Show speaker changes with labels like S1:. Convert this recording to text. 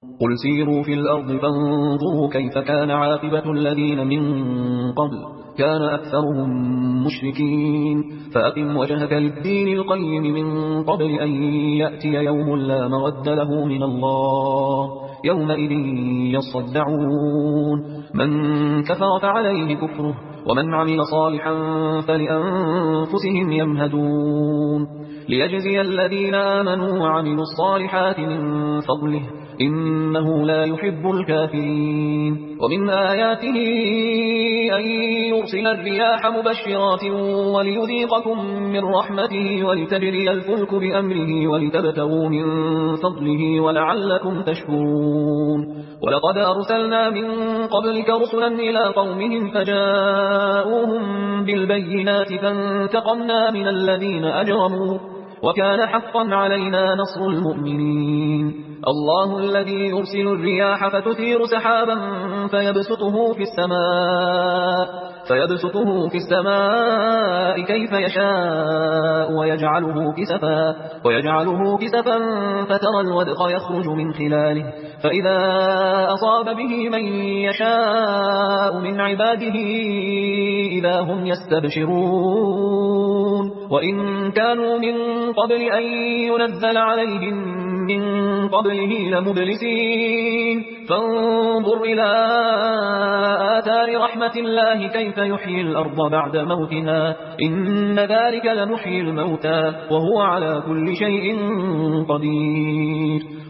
S1: قل سيروا في الأرض فانظروا كيف كان عاقبة الذين من قبل كان أكثرهم مشركين فأقم وجهك للدين القيم من قبل أن يأتي يوم لا مرد له من الله يومئذ يصدعون من كفر فعليه كفره ومن عمل صالحا فلأنفسهم يمهدون ليجزي الذين آمنوا وعملوا الصالحات من فضله إنه لا يحب الكافرين ومن آياته أن يرسل الرياح مبشرات وليذيقكم من رحمته ولتجري الفلك بأمره ولتبتغوا من فضله ولعلكم تشكرون ولقد أرسلنا من قبلك رسلا إلى قومهم فجاءوهم بالبينات فانتقمنا من الذين أجرموا وكان حقا علينا نصر المؤمنين الله الذي يرسل الرياح فتثير سحابا فيبسطه في السماء كيف يشاء ويجعله كسفا فترى الودق يخرج من خلاله فإذا أصاب به من يشاء من عباده إذا هم يستبشرون وإن كانوا من قبل أن ينزل عليهم من قبله لمبلسين فانظر إلى آثار رحمة الله كيف يحيي الأرض بعد موتها إن ذلك لمحيي الموتى وهو على كل شيء قدير